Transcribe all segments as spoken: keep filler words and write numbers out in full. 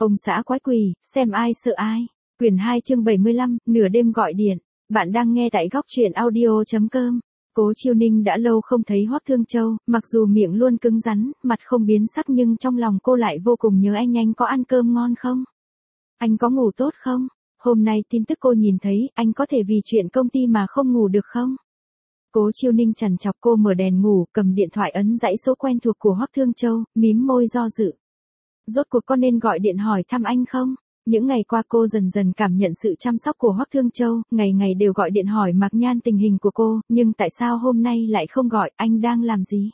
Ông xã quái quỷ, xem ai sợ ai. Quyển hai chương bảy mươi lăm, nửa đêm gọi điện. Bạn đang nghe tại góc truyện audio chấm com. Cố Chiêu Ninh đã lâu không thấy Hoắc Thương Châu, mặc dù miệng luôn cứng rắn, mặt không biến sắc nhưng trong lòng cô lại vô cùng nhớ anh. Anh có ăn cơm ngon không? Anh có ngủ tốt không? Hôm nay tin tức cô nhìn thấy, anh có thể vì chuyện công ty mà không ngủ được không? Cố Chiêu Ninh trằn trọc. Cô mở đèn ngủ, cầm điện thoại ấn dãy số quen thuộc của Hoắc Thương Châu, mím môi do dự. Rốt cuộc có nên gọi điện hỏi thăm anh không? Những ngày qua cô dần dần cảm nhận sự chăm sóc của Hoắc Thương Châu, ngày ngày đều gọi điện hỏi Mạc Nhan tình hình của cô, nhưng tại sao hôm nay lại không gọi, anh đang làm gì?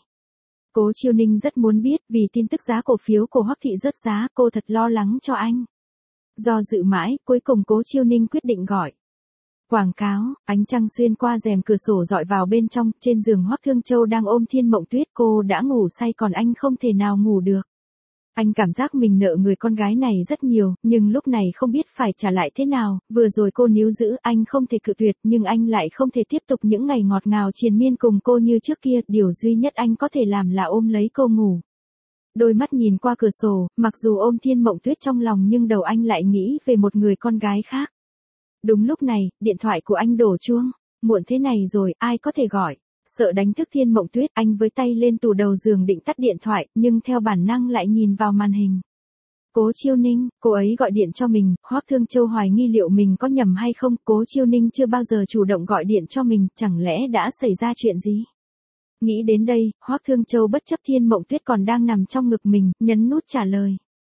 Cố Chiêu Ninh rất muốn biết, vì tin tức giá cổ phiếu của Hoắc thị rớt giá, cô thật lo lắng cho anh. Do dự mãi, cuối cùng Cố Chiêu Ninh quyết định gọi. Quảng cáo, ánh trăng xuyên qua rèm cửa sổ dọi vào bên trong, trên giường Hoắc Thương Châu đang ôm Thiên Mộng Tuyết, cô đã ngủ say còn anh không thể nào ngủ được. Anh cảm giác mình nợ người con gái này rất nhiều, nhưng lúc này không biết phải trả lại thế nào, vừa rồi cô níu giữ anh không thể cự tuyệt nhưng anh lại không thể tiếp tục những ngày ngọt ngào triền miên cùng cô như trước kia, điều duy nhất anh có thể làm là ôm lấy cô ngủ. Đôi mắt nhìn qua cửa sổ, mặc dù ôm Thiên Mộng Tuyết trong lòng nhưng đầu anh lại nghĩ về một người con gái khác. Đúng lúc này, điện thoại của anh đổ chuông, muộn thế này rồi, ai có thể gọi? Sợ đánh thức Thiên Mộng Tuyết, anh với tay lên tủ đầu giường định tắt điện thoại, nhưng theo bản năng lại nhìn vào màn hình. Cố Chiêu Ninh, cô ấy gọi điện cho mình, Hoắc Thương Châu hoài nghi liệu mình có nhầm hay không, Cố Chiêu Ninh chưa bao giờ chủ động gọi điện cho mình, chẳng lẽ đã xảy ra chuyện gì? Nghĩ đến đây, Hoắc Thương Châu bất chấp Thiên Mộng Tuyết còn đang nằm trong ngực mình, nhấn nút trả lời.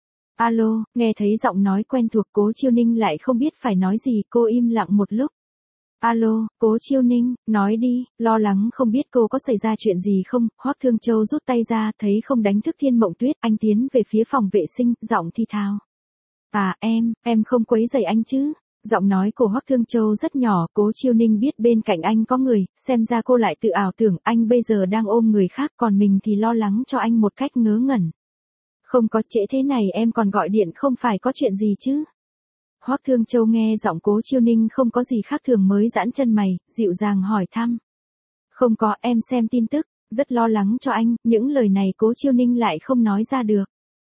Alo, nghe thấy giọng nói quen thuộc Cố Chiêu Ninh lại không biết phải nói gì, cô im lặng một lúc. Alo, Cố Chiêu Ninh, nói đi, lo lắng không biết cô có xảy ra chuyện gì không, Hoắc Thương Châu rút tay ra, thấy không đánh thức Thiên Mộng Tuyết, anh tiến về phía phòng vệ sinh, giọng thi thào. À, em, em không quấy rầy anh chứ? Giọng nói của Hoắc Thương Châu rất nhỏ, Cố Chiêu Ninh biết bên cạnh anh có người, xem ra cô lại tự ảo tưởng anh bây giờ đang ôm người khác, còn mình thì lo lắng cho anh một cách ngớ ngẩn. Không có, trễ thế này em còn gọi điện, không phải có chuyện gì chứ? Hoắc Thương Châu nghe giọng Cố Chiêu Ninh không có gì khác thường mới giãn chân mày, dịu dàng hỏi thăm. Không có, em xem tin tức, rất lo lắng cho anh, những lời này Cố Chiêu Ninh lại không nói ra được.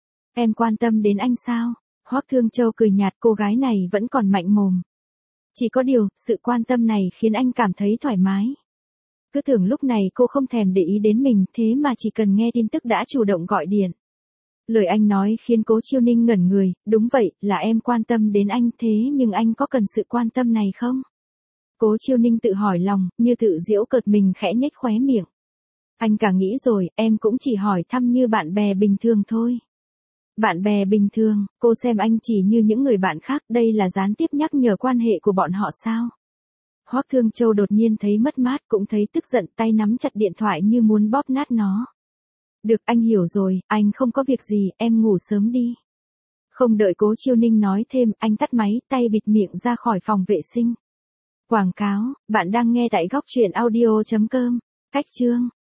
Em quan tâm đến anh sao? Hoắc Thương Châu cười nhạt, cô gái này vẫn còn mạnh mồm. Chỉ có điều, sự quan tâm này khiến anh cảm thấy thoải mái. Cứ tưởng lúc này cô không thèm để ý đến mình, thế mà chỉ cần nghe tin tức đã chủ động gọi điện. Lời anh nói khiến Cố Chiêu Ninh ngẩn người, đúng vậy, là em quan tâm đến anh, thế nhưng anh có cần sự quan tâm này không? Cố Chiêu Ninh tự hỏi lòng, như tự giễu cợt mình khẽ nhếch khóe miệng. Anh cả nghĩ rồi, em cũng chỉ hỏi thăm như bạn bè bình thường thôi. Bạn bè bình thường, cô xem anh chỉ như những người bạn khác, đây là gián tiếp nhắc nhở quan hệ của bọn họ sao? Hoắc Thương Châu đột nhiên thấy mất mát cũng thấy tức giận, tay nắm chặt điện thoại như muốn bóp nát nó. Được, anh hiểu rồi, anh không có việc gì, em ngủ sớm đi. Không đợi Cố Chiêu Ninh nói thêm, anh tắt máy, tay bịt miệng ra khỏi phòng vệ sinh. Quảng cáo, bạn đang nghe tại góc truyện audio chấm com. Cách chương.